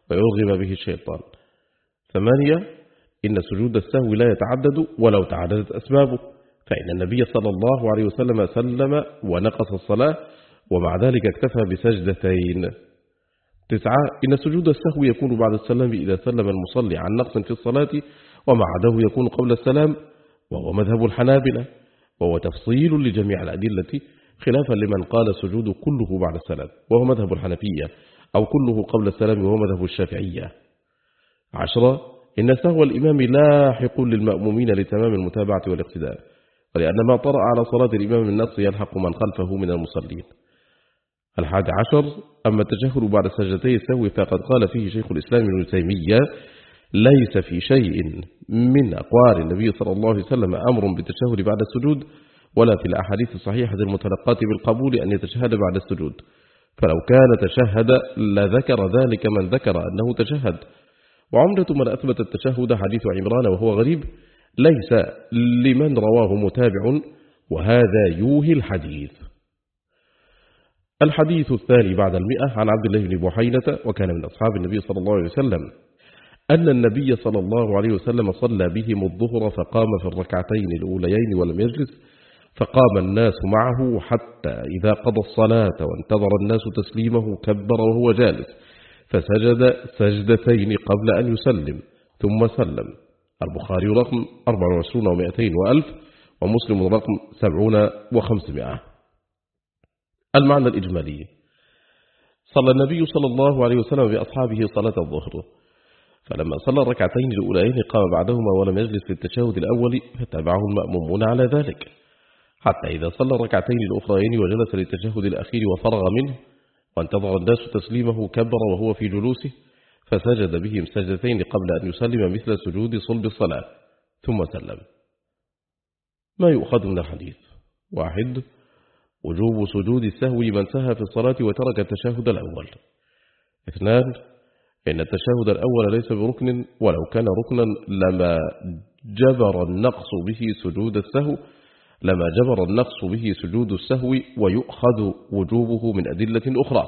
ويرغب به الشيطان. ثمانية، إن سجود السهو لا يتعدد ولو تعددت أسبابه، فإن النبي صلى الله عليه وسلم سلم ونقص الصلاة ومع ذلك اكتفى بسجدتين. تسعة، إن سجود السهو يكون بعد السلام إذا سلم المصلي عن نقص في الصلاة، ومع عداه يكون قبل السلام، وهو مذهب الحنابلة، وهو تفصيل لجميع الأدلة خلافا لمن قال السجود كله بعد السلام وهو مذهب الحنفية، أو كله قبل السلام وهو مذهب الشافعية. عشرة، إن سهو الإمام لاحق للمأمومين لتمام المتابعة والاقتداء، ولأن ما طرأ على صلاة الإمام النقص يلحق من خلفه من المصلين. الحادي عشر، أما التشهد بعد سجدتي السهو فقد قال فيه شيخ الإسلام ابن تيمية: ليس في شيء من أقوال النبي صلى الله عليه وسلم أمر بالتشهد بعد السجود، ولا في الأحاديث الصحيحة المتلقاة بالقبول أن يتشهد بعد السجود، فلو كان تشهد لذكر ذلك من ذكر أنه تشهد. وعمدة من أثبت التشهد حديث عمران وهو غريب ليس لمن رواه متابع، وهذا يوهي الحديث. الحديث الثاني بعد المئة عن عبد الله بن بحينة، وكان من أصحاب النبي صلى الله عليه وسلم، أن النبي صلى الله عليه وسلم صلى بهم الظهر فقام في الركعتين الأوليين ولم يجلس، فقام الناس معه حتى إذا قضى الصلاة وانتظر الناس تسليمه كبر وهو جالس، فسجد سجدتين قبل أن يسلم ثم سلم. البخاري رقم أربعة وعشرين ومئتين وألف، ومسلم رقم سبعون وخمسمائة. المعنى الإجمالي: صلى النبي صلى الله عليه وسلم بأصحابه صلاة الظهر، فلما صلى الركعتين الأولين قام بعدهما ولم يجلس في التشهد الأول، فتابعه المأمومون على ذلك، حتى إذا صلى الركعتين الأخرين وجلس للتشهد الأخير وفرغ منه وانتظر الناس تسليمه كبر وهو في جلوسه، فسجد بهم سجدتين قبل أن يسلم مثل سجود صلب الصلاة ثم سلم. ما يؤخذ من الحديث: واحد، وجوب سجود السهو لمن سهى في الصلاة وترك التشهد الأول. اثنان، إن التشهد الأول ليس بركن، ولو كان ركنا لما جبر النقص به سجود السهو لما جبر النقص به سجود السهو، ويؤخذ وجوبه من أدلة أخرى.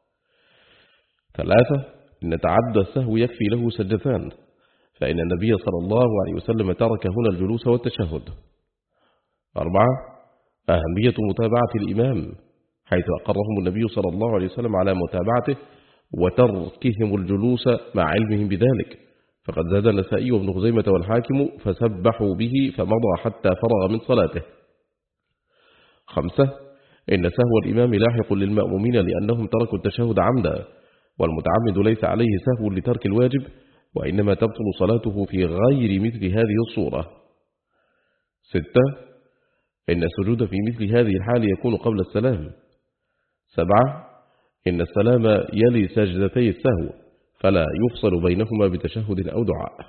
ثلاثة، إن تعدى السهو يكفي له سجدتان، فإن النبي صلى الله عليه وسلم ترك هنا الجلوس والتشهد. أربعة، أهمية متابعة الإمام، حيث أقرهم النبي صلى الله عليه وسلم على متابعته وتركهم الجلوس مع علمهم بذلك، فقد زاد النسائي وابن خزيمة والحاكم فسبحوا به فمضى حتى فرغ من صلاته. خمسة، إن سهو الإمام لاحق للمأمومين لأنهم تركوا التشهد عمدا، والمتعمد ليس عليه سهو لترك الواجب، وإنما تبطل صلاته في غير مثل هذه الصورة. ستة، إن السجود في مثل هذه الحال يكون قبل السلام. سبعة، إن السلام يلي سجدتي السهو، فلا يفصل بينهما بتشهد أو دعاء.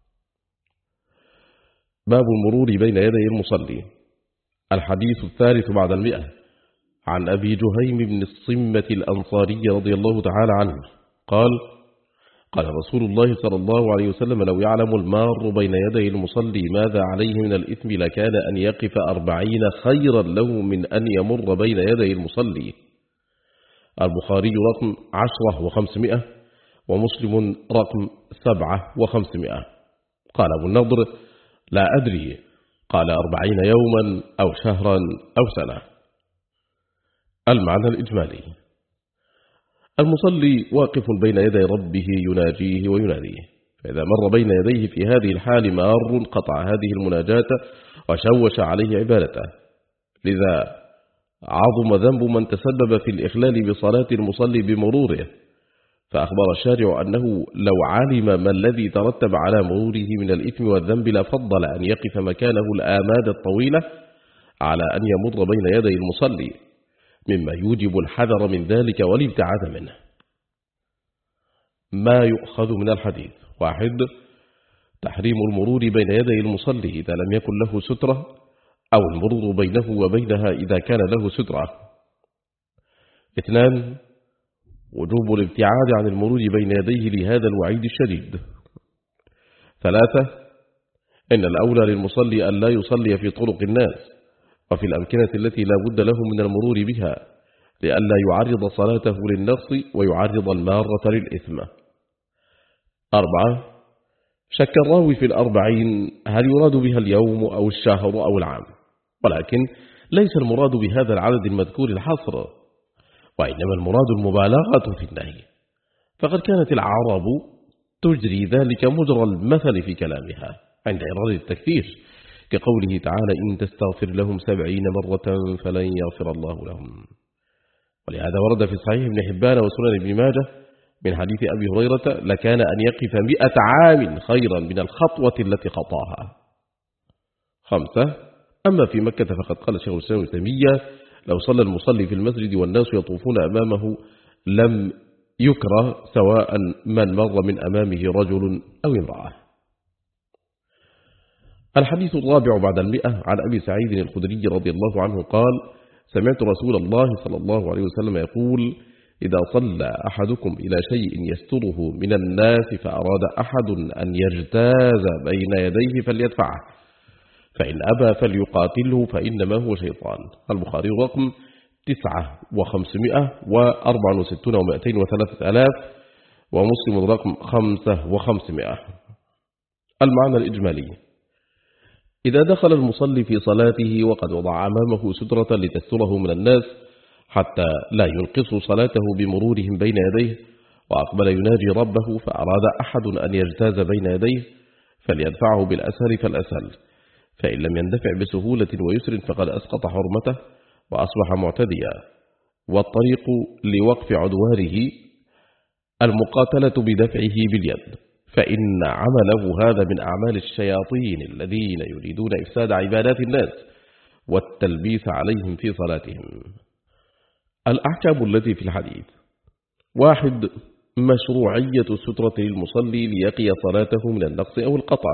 باب المرور بين يدي المصلي. الحديث الثالث بعد المئة عن أبي جهيم بن الصمة الأنصاري رضي الله تعالى عنه قال: قال رسول الله صلى الله عليه وسلم: لو يعلم المار بين يدي المصلي ماذا عليه من الإثم لكان أن يقف أربعين خيرا له من أن يمر بين يدي المصلي. البخاري رقم عشرة وخمسمائة، ومسلم رقم سبعة وخمسمائة. قال أبو النضر: لا أدري، قال أربعين يوما أو شهرا أو سنة. المعنى الإجمالي: المصلي واقف بين يدي ربه يناجيه ويناديه، فإذا مر بين يديه في هذه الحال مار قطع هذه المناجاة وشوش عليه عبادته، لذا عظم ذنب من تسبب في الإخلال بصلاة المصلي بمروره. فأخبر الشارع أنه لو علم ما الذي ترتب على مروره من الإثم والذنب لفضل أن يقف مكانه الآماد الطويلة على أن يمر بين يدي المصلي، مما يوجب الحذر من ذلك والابتعاد منه. ما يؤخذ من الحديث: واحد، تحريم المرور بين يدي المصلي إذا لم يكن له سترة، أو المرور بينه وبينها إذا كان له سترة. اثنان، وجوب الابتعاد عن المرور بين يديه لهذا الوعيد الشديد. ثلاثة، إن الأولى للمصلي أن لا يصلي في طرق الناس وفي الأمكنة التي لا بد له من المرور بها، لئلا يعرض صلاته للنقص ويعرض المارة للإثم. أربعة، شك الراوي في الأربعين هل يراد بها اليوم أو الشهر أو العام، ولكن ليس المراد بهذا العدد المذكور الحصر، وإنما المراد المبالغة في النهي، فقد كانت العرب تجري ذلك مجرى المثل في كلامها عند إرادة التكثير، كقوله تعالى إن تستغفر لهم سبعين مرة فلن يغفر الله لهم. ولهذا ورد في صحيح ابن حبان وسنن ابن ماجه من حديث أبي هريرة لكان أن يقف مئة عام خيرا من الخطوة التي خطاها. خمسة، أما في مكة فقد قال شيخ الإسلام ابن تيمية لو صلى المصلي في المسجد والناس يطوفون أمامه لم يكره سواء من مر من أمامه رجل أو امرأة. الحديث الرابع بعد المئة عن أبي سعيد الخدري رضي الله عنه قال سمعت رسول الله صلى الله عليه وسلم يقول إذا صلى أحدكم إلى شيء يستره من الناس فأراد أحد أن يجتاز بين يديه فليدفعه، فإن أبى فليقاتله فإنما هو شيطان. البخاري رقم تسعة وخمسمائة وأربعة وستون ومائتين وثلاثة ألاف، ومسلم رقم خمسة وخمسمائة. المعنى الإجمالي: إذا دخل المصلي في صلاته وقد وضع أمامه سترة لتستره من الناس حتى لا ينقص صلاته بمرورهم بين يديه، وأقبل يناجي ربه فأراد أحد أن يجتاز بين يديه فليدفعه بالأسهل فالأسهل، فإن لم يندفع بسهولة ويسر فقد أسقط حرمته وأصبح معتديا. والطريق لوقف عدوانه المقاتلة بدفعه باليد، فإن عمله هذا من أعمال الشياطين الذين يريدون إفساد عبادات الناس والتلبيس عليهم في صلاتهم. الأحكام التي في الحديث: واحد، مشروعية السترة للمصلي ليقي صلاته من النقص أو القطع.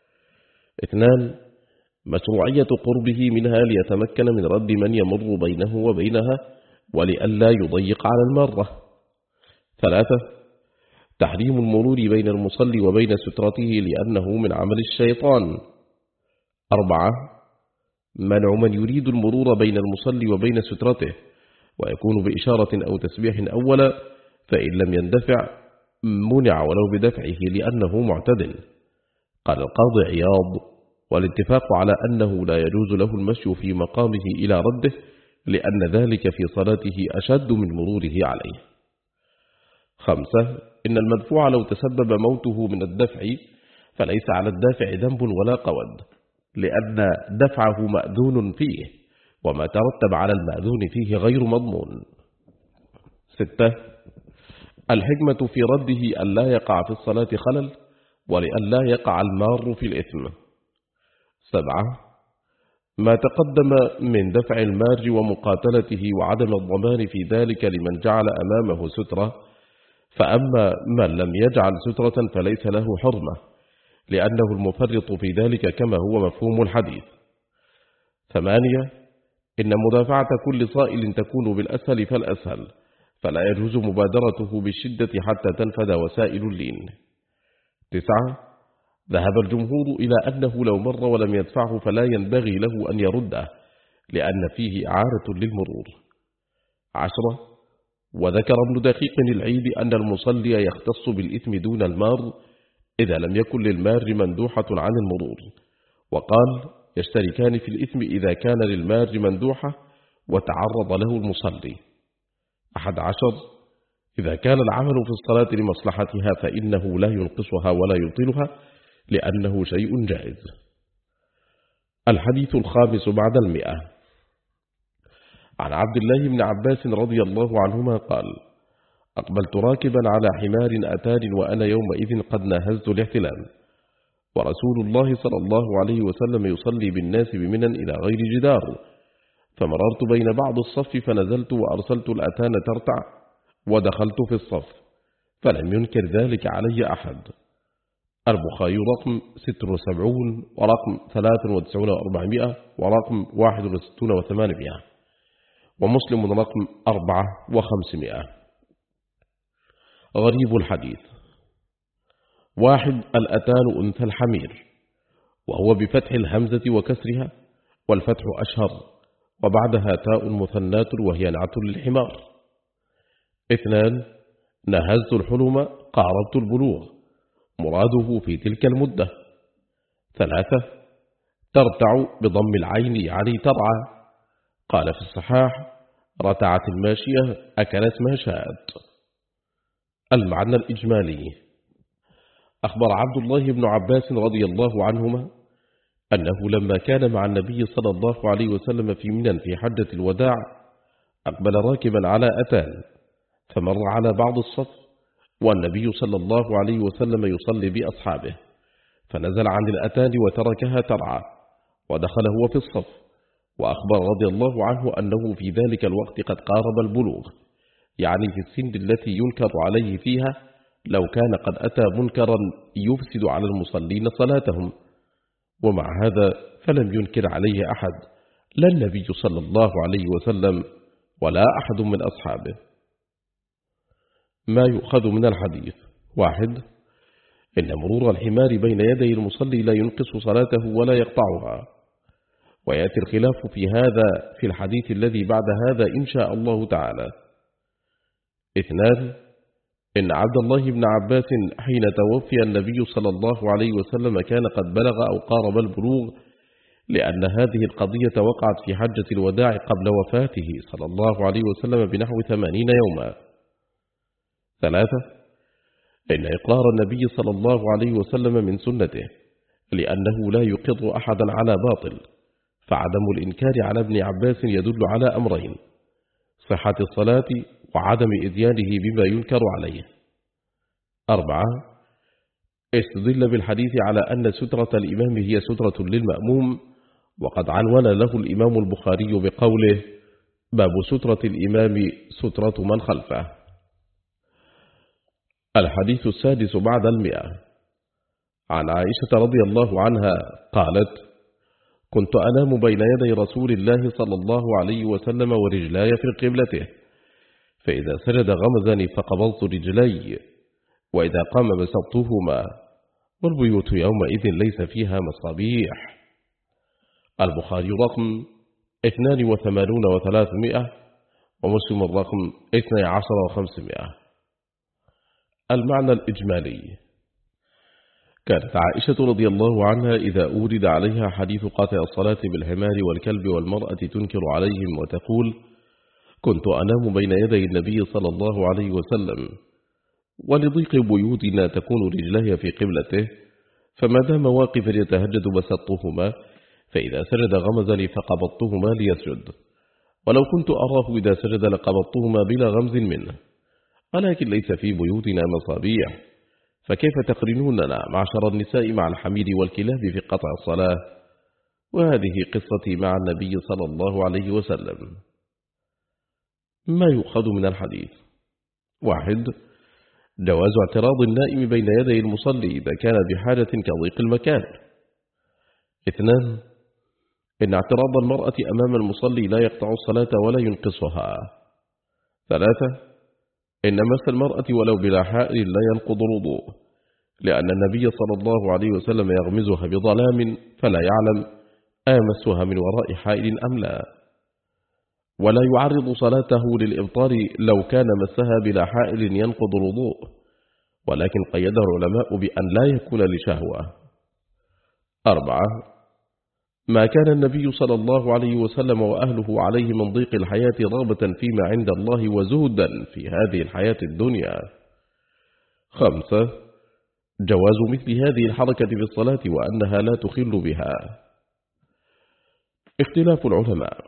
اثنان، مشروعية قربه منها ليتمكن من رد من يمر بينه وبينها ولئلا يضيق على المارة. ثلاثة، تحريم المرور بين المصلي وبين سترته لأنه من عمل الشيطان. أربعة، منع من يريد المرور بين المصلي وبين سترته ويكون بإشارة أو تسبيح أولا، فإن لم يندفع منع ولو بدفعه لأنه معتدل. قال القاضي عياض: والاتفاق على أنه لا يجوز له المشي في مقامه إلى رده لأن ذلك في صلاته أشد من مروره عليه. خمسة، إن المدفوع لو تسبب موته من الدفع فليس على الدافع ذنب ولا قود، لأن دفعه مأذون فيه وما ترتب على المأذون فيه غير مضمون. ستة، الحكمة في رده أن لا يقع في الصلاة خلل ولأن لا يقع المار في الإثم. سبعة، ما تقدم من دفع المار ومقاتلته وعدم الضمان في ذلك لمن جعل أمامه سترة، فأما من لم يجعل سترة فليس له حرمة لأنه المفرط في ذلك كما هو مفهوم الحديث. ثمانية، إن مدافعة كل صائل تكون بالأسهل فالأسهل، فلا يجوز مبادرته بالشدة حتى تنفذ وسائل اللين. تسعة، ذهب الجمهور إلى أنه لو مر ولم يدفعه فلا ينبغي له أن يرده لأن فيه إعارة للمرور. عشرة، وذكر ابن دقيق العيد أن المصلي يختص بالإثم دون المار إذا لم يكن للمار مندوحة عن المرور، وقال يشتركان في الإثم إذا كان للمار مندوحة وتعرض له المصلي. أحد عشر، إذا كان العمل في الصلاة لمصلحتها فإنه لا ينقصها ولا يبطلها لأنه شيء جائز. الحديث الخامس بعد المئة عن عبد الله بن عباس رضي الله عنهما قال: أقبلت راكبا على حمار أتاني وأنا يومئذ قد ناهزت الاحتلام، ورسول الله صلى الله عليه وسلم يصلي بالناس بمنى إلى غير جدار، فمررت بين بعض الصف فنزلت وأرسلت الأتان ترتع ودخلت في الصف، فلم ينكر ذلك علي أحد. البخاري رقم ستة وسبعين ورقم ثلاثة وتسعين وأربعمائة ورقم واحد وستون وثمانمائة، ومسلم رقم أربعة وخمسمائة. غريب الحديث: واحد، الأتان أنثى الحمير، وهو بفتح الهمزة وكسرها، والفتح أشهر، وبعدها تاء مثنات وهي نعت للحمار. اثنان، نهزت الحلم قاربت البلوغ، مراده في تلك المدة. ثلاثة ترتع بضم العين يعني ترعى. قال في الصحاح رتعت الماشية أكلت ما شاءت. المعنى الإجمالي: أخبر عبد الله بن عباس رضي الله عنهما أنه لما كان مع النبي صلى الله عليه وسلم في منى في حجة الوداع أقبل راكبا على أتان فمر على بعض الصف والنبي صلى الله عليه وسلم يصلي بأصحابه، فنزل عن الأتان وتركها ترعى ودخل هو في الصف، وأخبر رضي الله عنه أنه في ذلك الوقت قد قارب البلوغ، يعني في السن التي ينكر عليه فيها لو كان قد أتى منكرا يفسد على المصلين صلاتهم، ومع هذا فلم ينكر عليه أحد، لا النبي صلى الله عليه وسلم ولا أحد من أصحابه. ما يؤخذ من الحديث: واحد إن مرور الحمار بين يدي المصلي لا ينقص صلاته ولا يقطعها، ويأتي الخلاف في هذا في الحديث الذي بعد هذا إن شاء الله تعالى. اثنان إن عبد الله بن عباس حين توفي النبي صلى الله عليه وسلم كان قد بلغ أو قارب البلوغ، لأن هذه القضية وقعت في حجة الوداع قبل وفاته صلى الله عليه وسلم بنحو ثمانين يوما. ثلاثة إن إقرار النبي صلى الله عليه وسلم من سنته، لأنه لا يقر أحدا على باطل، فعدم الإنكار على ابن عباس يدل على أمرين: صحة الصلاة وعدم إتيانه بما ينكر عليه. أربعة استدل بالحديث على أن سترة الإمام هي سترة للمأموم، وقد عنون له الإمام البخاري بقوله: باب سترة الإمام سترة من خلفه. الحديث السادس بعد المئة. عن عائشة رضي الله عنها قالت: كنت أنام بين يدي رسول الله صلى الله عليه وسلم ورجلاي في قبلته، فإذا سجد غمزني فقبضت رجلي، وإذا قام بسطتهما، والبيوت يومئذ ليس فيها مصابيح. البخاري رقم اثنان وثمانون وثلاثمائة، ومسلم الرقم اثني عشر وخمسمائة. المعنى الإجمالي: كانت عائشة رضي الله عنها إذا أورد عليها حديث قاطع الصلاة بالحمار والكلب والمرأة تنكر عليهم وتقول: كنت أنام بين يدي النبي صلى الله عليه وسلم، ولضيق بيوتنا تكون رجلي في قبلته، فما دام واقفا يتهجد بسطتهما، فإذا سجد غمزني فقبضتهما ليسجد، ولو كنت أراه إذا سجد لقبضتهما بلا غمز منه، ولكن ليس في بيوتنا مصابيح، فكيف تقرنوننا معشر النساء مع الحمير والكلاب في قطع الصلاة؟ وهذه قصتي مع النبي صلى الله عليه وسلم. ما يؤخذ من الحديث: واحد جواز اعتراض النائم بين يدي المصلي إذا كان بحاجة كضيق المكان. اثنان إن اعتراض المرأة أمام المصلي لا يقطع الصلاة ولا ينقصها. ثلاثة إن مس المرأة ولو بلا حائل لا ينقض الوضوء، لأن النبي صلى الله عليه وسلم يغمزها بظلام فلا يعلم آمسها من وراء حائل أم لا، ولا يعرض صلاته للإبطال لو كان مسها بلا حائل ينقض الوضوء، ولكن قيده العلماء بأن لا يكون لشهوة. أربعة ما كان النبي صلى الله عليه وسلم وأهله عليه من ضيق الحياة رغبة فيما عند الله وزهدا في هذه الحياة الدنيا. خمسة جواز مثل هذه الحركة في الصلاة وأنها لا تخل بها. اختلاف العلماء: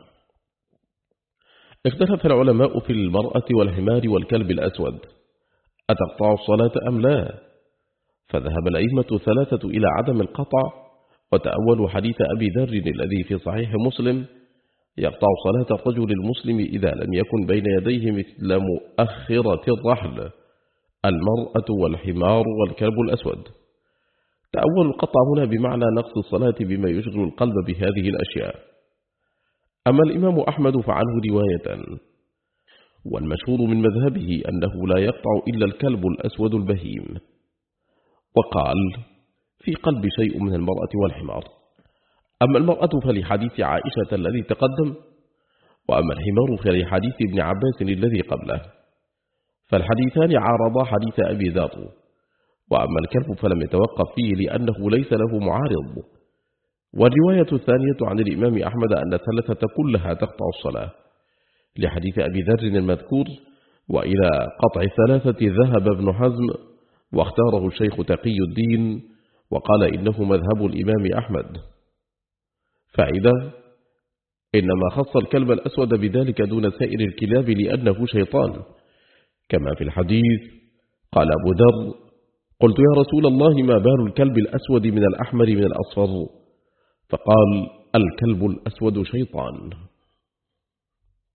اختلف العلماء في المرأة والحمار والكلب الأسود أتقطع الصلاة أم لا؟ فذهب الأئمة الثلاثة إلى عدم القطع، وتأولوا حديث أبي ذر الذي في صحيح مسلم: يقطع صلاة الرجل المسلم إذا لم يكن بين يديه مثل مؤخرة الرحل المرأة والحمار والكلب الأسود. تأول القطع هنا بمعنى نقص الصلاة بما يشغل القلب بهذه الأشياء. أما الإمام أحمد فعنه رواية، والمشهور من مذهبه أنه لا يقطع إلا الكلب الأسود البهيم، وقال: في قلب شيء من المرأة والحمار. أما المرأة فلحديث عائشة الذي تقدم، وأما الحمار فلحديث ابن عباس الذي قبله، فالحديثان عارضا حديث أبي ذر، وأما الكلب فلم يتوقف فيه لأنه ليس له معارض. والرواية الثانية عن الإمام أحمد أن الثلاثة كلها تقطع الصلاة، لحديث أبي ذر المذكور: وإلى قطع الثلاثة ذهب ابن حزم، واختاره الشيخ تقي الدين، وقال إنه مذهب الإمام أحمد. فائدة: إنما خص الكلب الأسود بذلك دون سائر الكلاب لأنه شيطان، كما في الحديث قال أبو ذر: قلت يا رسول الله ما بال الكلب الأسود من الأحمر من الأصفر؟ فقال: الكلب الأسود شيطان.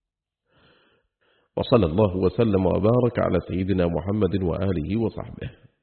وصلى الله وسلم وبارك على سيدنا محمد وآله وصحبه.